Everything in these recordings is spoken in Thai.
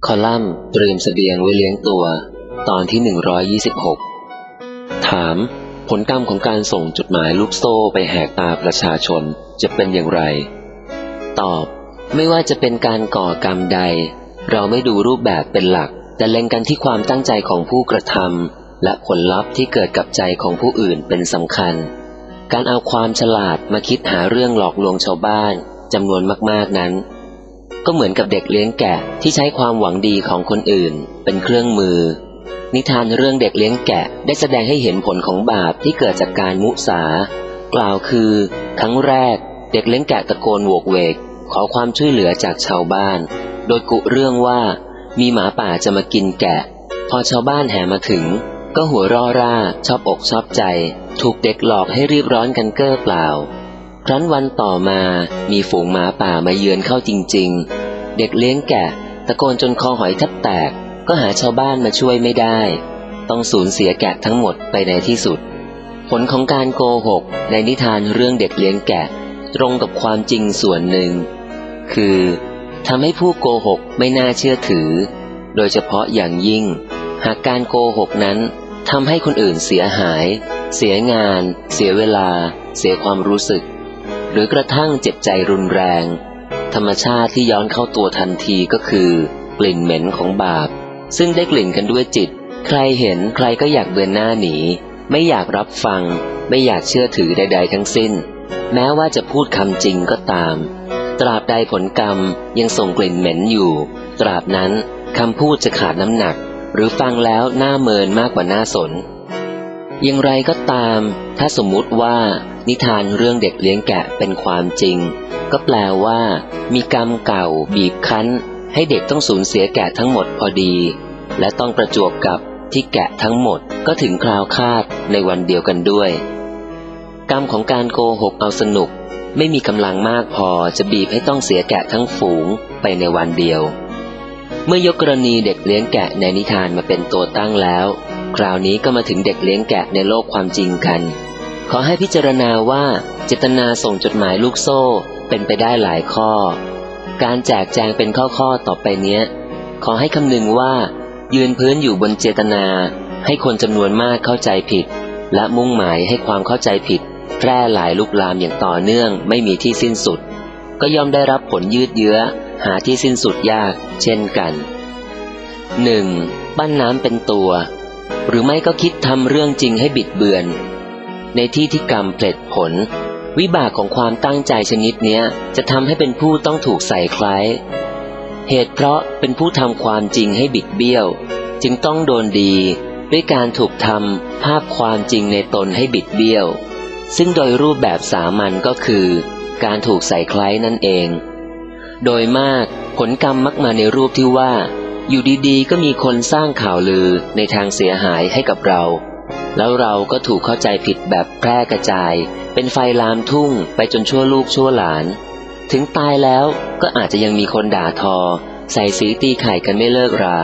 คอลัมน์เตรียมเสบียงไว้เลี้ยงตัวตอนที่126ถามผลกรรมของการส่งจดหมายลูกโซ่ไปแหกตาประชาชนจะเป็นอย่างไรตอบไม่ว่าจะเป็นการก่อกรรมใดเราไม่ดูรูปแบบเป็นหลักแต่เล็งกันที่ความตั้งใจของผู้กระทำและผลลัพธ์ที่เกิดกับใจของผู้อื่นเป็นสำคัญการเอาความฉลาดมาคิดหาเรื่องหลอกลวงชาวบ้านจำนวนมากๆนั้นก็เหมือนกับเด็กเลี้ยงแกะที่ใช้ความหวังดีของคนอื่นเป็นเครื่องมือนิทานเรื่องเด็กเลี้ยงแกะได้แสดงให้เห็นผลของบาปที่เกิดจากการมุสากล่าวคือครั้งแรกเด็กเลี้ยงแกะตะโกนโวกเวกขอความช่วยเหลือจากชาวบ้านโดยกุเรื่องว่ามีหมาป่าจะมากินแกะพอชาวบ้านแห่มาถึงก็หัวร่อร่าชอบอกชอบใจถูกเด็กหลอกให้รีบร้อนกันเก้อเปล่าครั้นวันต่อมามีฝูงหมาป่ามาเยือนเข้าจริงๆเด็กเลี้ยงแกะตะโกนจนคอหอยแทบแตกก็หาชาวบ้านมาช่วยไม่ได้ต้องสูญเสียแกะทั้งหมดไปในที่สุดผลของการโกหกในนิทานเรื่องเด็กเลี้ยงแกะตรงกับความจริงส่วนหนึ่งคือทำให้ผู้โกหกไม่น่าเชื่อถือโดยเฉพาะอย่างยิ่งหากการโกหกนั้นทำให้คนอื่นเสียหายเสียงานเสียเวลาเสียความรู้สึกหรือกระทั่งเจ็บใจรุนแรงธรรมชาติที่ย้อนเข้าตัวทันทีก็คือกลิ่นเหม็นของบาปซึ่งได้กลิ่นกันด้วยจิตใครเห็นใครก็อยากเบือนหน้าหนีไม่อยากรับฟังไม่อยากเชื่อถือใดๆทั้งสิ้นแม้ว่าจะพูดคำจริงก็ตามตราบใดผลกรรมยังส่งกลิ่นเหม็นอยู่ตราบนั้นคำพูดจะขาดน้ำหนักหรือฟังแล้วน่าเมินมากกว่าน่าสนอย่างไรก็ตามถ้าสมมุติว่านิทานเรื่องเด็กเลี้ยงแกะเป็นความจริงก็แปลว่ามีกรรมเก่าบีบคั้นให้เด็กต้องสูญเสียแกะทั้งหมดพอดีและต้องประจวบกับที่แกะทั้งหมดก็ถึงคราวคาดในวันเดียวกันด้วยกรรมของการโกหกเอาสนุกไม่มีกำลังมากพอจะบีบให้ต้องเสียแกะทั้งฝูงไปในวันเดียวเมื่อยกกรณีเด็กเลี้ยงแกะในนิทานมาเป็นตัวตั้งแล้วคราวนี้ก็มาถึงเด็กเลี้ยงแกะในโลกความจริงกันขอให้พิจารณาว่าเจตนาส่งจดหมายลูกโซ่เป็นไปได้หลายข้อการแจกแจงเป็นข้อต่อไปเนี้ยขอให้คำนึงว่ายืนพื้นอยู่บนเจตนาให้คนจำนวนมากเข้าใจผิดและมุ่งหมายให้ความเข้าใจผิดแพร่หลายลุกลามอย่างต่อเนื่องไม่มีที่สิ้นสุดก็ย่อมได้รับผลยืดเยื้อหาที่สิ้นสุดยากเช่นกัน 1. ปั้นน้ำเป็นตัวหรือไม่ก็คิดทำเรื่องจริงให้บิดเบือนในที่ที่กรรมเพลิดผลวิบากของความตั้งใจชนิดเนี้ยจะทำให้เป็นผู้ต้องถูกใส่คล้ายเหตุเพราะเป็นผู้ทำความจริงให้บิดเบี้ยวจึงต้องโดนดีด้วยการถูกทำภาพความจริงในตนให้บิดเบี้ยวซึ่งโดยรูปแบบสามัญก็คือการถูกใส่คล้ายนั่นเองโดยมากผลกรรมมักมาในรูปที่ว่าอยู่ดีๆก็มีคนสร้างข่าวลือในทางเสียหายให้กับเราแล้วเราก็ถูกเข้าใจผิดแบบแพร่กระจายเป็นไฟลามทุ่งไปจนชั่วลูกชั่วหลานถึงตายแล้วก็อาจจะยังมีคนด่าทอใส่สีตีไข่กันไม่เลิกรา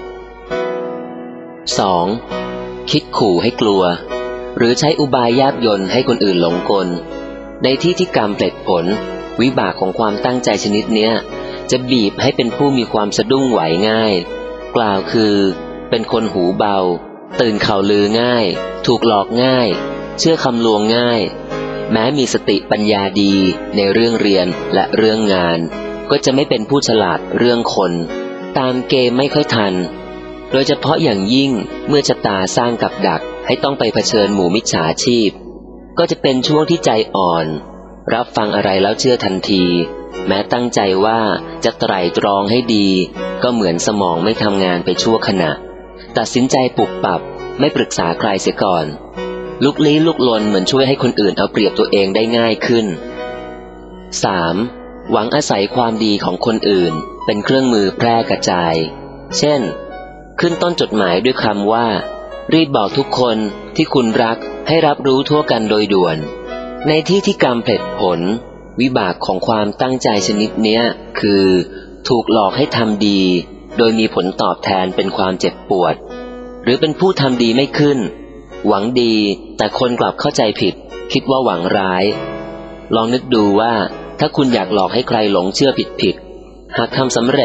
2. คิดขู่ให้กลัวหรือใช้อุบายยาบยลให้คนอื่นหลงกลในที่ที่กรรมเพลิดผลวิบากของความตั้งใจชนิดเนี้ยจะบีบให้เป็นผู้มีความสะดุ้งไหวง่ายกล่าวคือเป็นคนหูเบาตื่นข่าวลือง่ายถูกหลอกง่ายเชื่อคำลวงง่ายแม้มีสติปัญญาดีในเรื่องเรียนและเรื่องงานก็จะไม่เป็นผู้ฉลาดเรื่องคนตามเกมไม่ค่อยทันโดยเฉพาะอย่างยิ่งเมื่อชะตาสร้างกับดักให้ต้องไปเผชิญหมู่มิจฉาชีพก็จะเป็นช่วงที่ใจอ่อนรับฟังอะไรแล้วเชื่อทันทีแม้ตั้งใจว่าจะไตร่ตรองให้ดีก็เหมือนสมองไม่ทำงานไปชั่วขณะตัดสินใจปุบปับไม่ปรึกษาใครเสียก่อนลุกลี้ลุกลนเหมือนช่วยให้คนอื่นเอาเปรียบตัวเองได้ง่ายขึ้น 3. หวังอาศัยความดีของคนอื่นเป็นเครื่องมือแพร่กระจายเช่นขึ้นต้นจดหมายด้วยคำว่ารีบบอกทุกคนที่คุณรักให้รับรู้ทั่วกันโดยด่วนในที่ที่กรรมเพลิดผลวิบากของความตั้งใจชนิดเนี้ยคือถูกหลอกให้ทำดีโดยมีผลตอบแทนเป็นความเจ็บปวดหรือเป็นผู้ทำดีไม่ขึ้นหวังดีแต่คนกลับเข้าใจผิดคิดว่าหวังร้ายลองนึกดูว่าถ้าคุณอยากหลอกให้ใครหลงเชื่อผิดหากทำสำเร็จ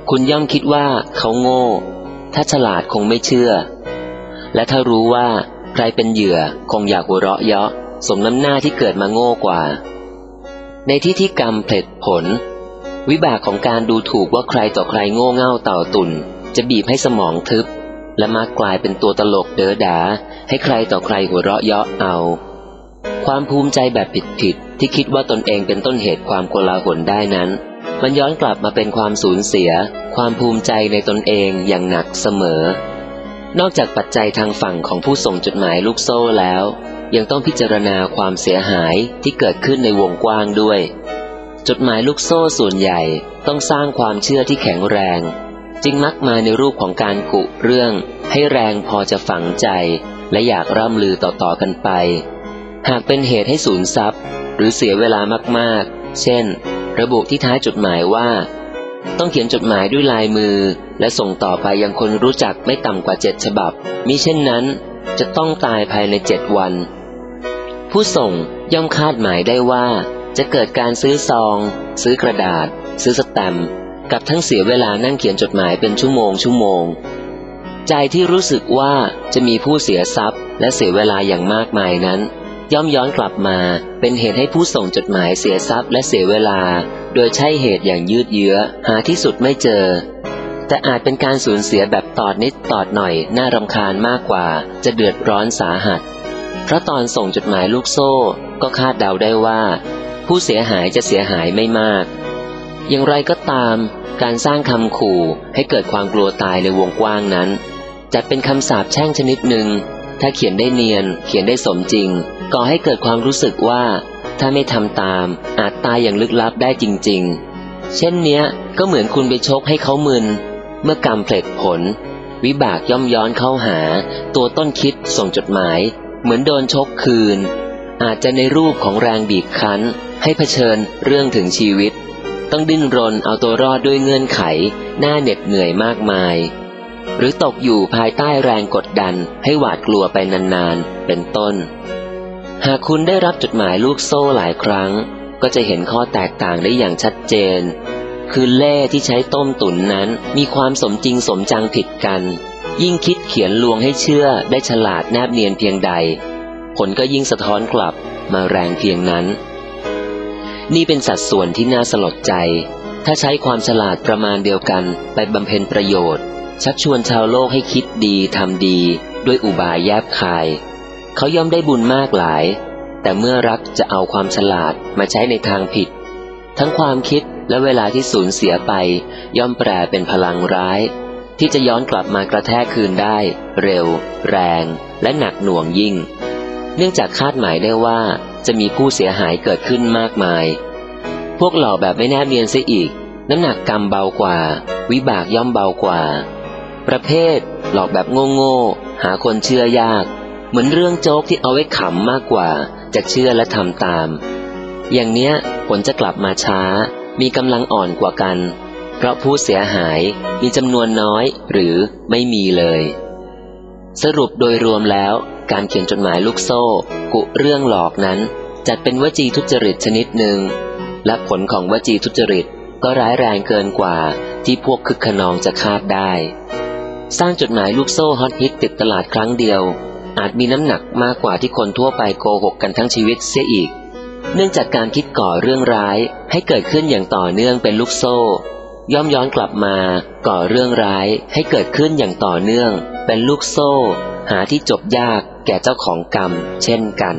คุณย่อมคิดว่าเขาโง่ ถ้าฉลาดคงไม่เชื่อ และถ้ารู้ว่าใครเป็นเหยื่อคงอยากหัวเราะเยาะสมน้ำหน้าที่เกิดมาโง่กว่า ในที่กรรมเพลิดผลวิบากของการดูถูกว่าใครต่อใครโง่เง่าเต่าตุ่นจะบีบให้สมองทึบและมักกลายเป็นตัวตลกเด๋อดาให้ใครต่อใครหัวเราะเยาะเอาความภูมิใจแบบผิดที่คิดว่าตนเองเป็นต้นเหตุความโกลาหลได้นั้นมันย้อนกลับมาเป็นความสูญเสียความภูมิใจในตนเองอย่างหนักเสมอนอกจากปัจจัยทางฝั่งของผู้ส่งจดหมายลูกโซ่แล้วยังต้องพิจารณาความเสียหายที่เกิดขึ้นในวงกว้างด้วยจดหมายลูกโซ่ส่วนใหญ่ต้องสร้างความเชื่อที่แข็งแรงจึงมักมาในรูปของการกุเรื่องให้แรงพอจะฝังใจและอยากร่ำลือต่อๆกันไปหากเป็นเหตุให้สูญทรัพย์หรือเสียเวลามากๆเช่นระบุที่ท้ายจดหมายว่าต้องเขียนจดหมายด้วยลายมือและส่งต่อไปยังคนรู้จักไม่ต่ำกว่า7 ฉบับมิเช่นนั้นจะต้องตายภายใน7 วันผู้ส่งย่อมคาดหมายได้ว่าจะเกิดการซื้อซองซื้อกระดาษซื้อสแตมป์กับทั้งเสียเวลานั่งเขียนจดหมายเป็นชั่วโมงใจที่รู้สึกว่าจะมีผู้เสียทรัพย์และเสียเวลาอย่างมากมายนั้นย่อมย้อนกลับมาเป็นเหตุให้ผู้ส่งจดหมายเสียทรัพย์และเสียเวลาโดยใช่เหตุอย่างยืดเยื้อหาที่สุดไม่เจอแต่อาจเป็นการสูญเสียแบบตอดนิดตอดหน่อยน่ารำคาญมากกว่าจะเดือดร้อนสาหัสเพราะตอนส่งจดหมายลูกโซ่ก็คาดเดาได้ว่าผู้เสียหายจะเสียหายไม่มากอย่างไรก็ตามการสร้างคำขู่ให้เกิดความกลัวตายในวงกว้างนั้นจัดเป็นคำสาปแช่งชนิดหนึ่งถ้าเขียนได้เนียนเขียนได้สมจริงก่อให้เกิดความรู้สึกว่าถ้าไม่ทำตามอาจตายอย่างลึกลับได้จริงๆเช่นเนี้ยก็เหมือนคุณไปชกให้เขามึนเมื่อกรรมเพลิดผลวิบากย่อมย้อนเข้าหาตัวต้นคิดส่งจดหมายเหมือนโดนชกคืนอาจจะในรูปของแรงบีบคั้นให้เผชิญเรื่องถึงชีวิตต้องดิ้นรนเอาตัวรอดด้วยเงื่อนไขน่าเหน็ดเหนื่อยมากมายหรือตกอยู่ภายใต้แรงกดดันให้หวาดกลัวไปนานๆเป็นต้นหากคุณได้รับจดหมายลูกโซ่หลายครั้งก็จะเห็นข้อแตกต่างได้อย่างชัดเจนคือเล่ที่ใช้ต้มตุ๋นนั้นมีความสมจริงสมจังผิดกันยิ่งคิดเขียนลวงให้เชื่อได้ฉลาดแนบเนียนเพียงใดผลก็ยิ่งสะท้อนกลับมาแรงเพียงนั้นนี่เป็นสัดส่วนที่น่าสลดใจถ้าใช้ความฉลาดประมาณเดียวกันไปบำเพ็ญประโยชน์ชักชวนชาวโลกให้คิดดีทำดีด้วยอุบายแยบคายเขาย่อมได้บุญมากหลายแต่เมื่อรักจะเอาความฉลาดมาใช้ในทางผิดทั้งความคิดและเวลาที่สูญเสียไปย่อมแปรเป็นพลังร้ายที่จะย้อนกลับมากระแทกคืนได้เร็วแรงและหนักหน่วงยิ่งเนื่องจากคาดหมายได้ว่าจะมีผู้เสียหายเกิดขึ้นมากมายพวกหลอกแบบไม่แนบเนียนเสียอีกน้ำหนักกรรมเบากว่าวิบากย่อมเบากว่าประเภทหลอกแบบโง่ๆหาคนเชื่อยากเหมือนเรื่องโจ๊กที่เอาไว้ขำมากกว่าจะเชื่อและทำตามอย่างเนี้ยผลจะกลับมาช้ามีกำลังอ่อนกว่ากันเพราะผู้เสียหายมีจำนวนน้อยหรือไม่มีเลยสรุปโดยรวมแล้วการเขียนจดหมายลูกโซ่กุเรื่องหลอกนั้นจัดเป็นวจีทุจริตชนิดหนึ่งและผลของวจีทุจริตก็ร้ายแรงเกินกว่าที่พวกคึกขนองจะคาดได้สร้างจดหมายลูกโซ่ฮอตฮิตติดตลาดครั้งเดียวอาจมีน้ำหนักมากกว่าที่คนทั่วไปโกหกกันทั้งชีวิตเสียอีกเนื่องจากการคิดก่อเรื่องร้ายให้เกิดขึ้นอย่างต่อเนื่องเป็นลูกโซ่ย่อมย้อนกลับมาก่อเรื่องร้ายให้เกิดขึ้นอย่างต่อเนื่องเป็นลูกโซ่หาที่จบยากแก่เจ้าของกรรมเช่นกัน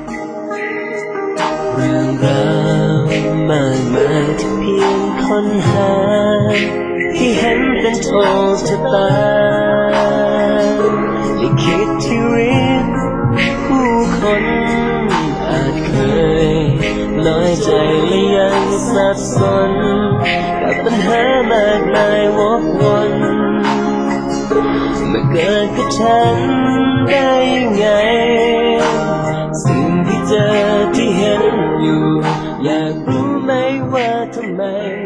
เรื่องราวมากมายที่เพียงค้นหาที่เห็นเป็นโชคชะตาลิขิตชีวิตผู้คนอาจเคยน้อยใจและยังสับสนกับปัญหามากมายวกวนเมื่อเกิดกับฉันได้ยังไงสิ่งที่เจอที่เห็นอยู่อยากรู้ไหมว่าทำไม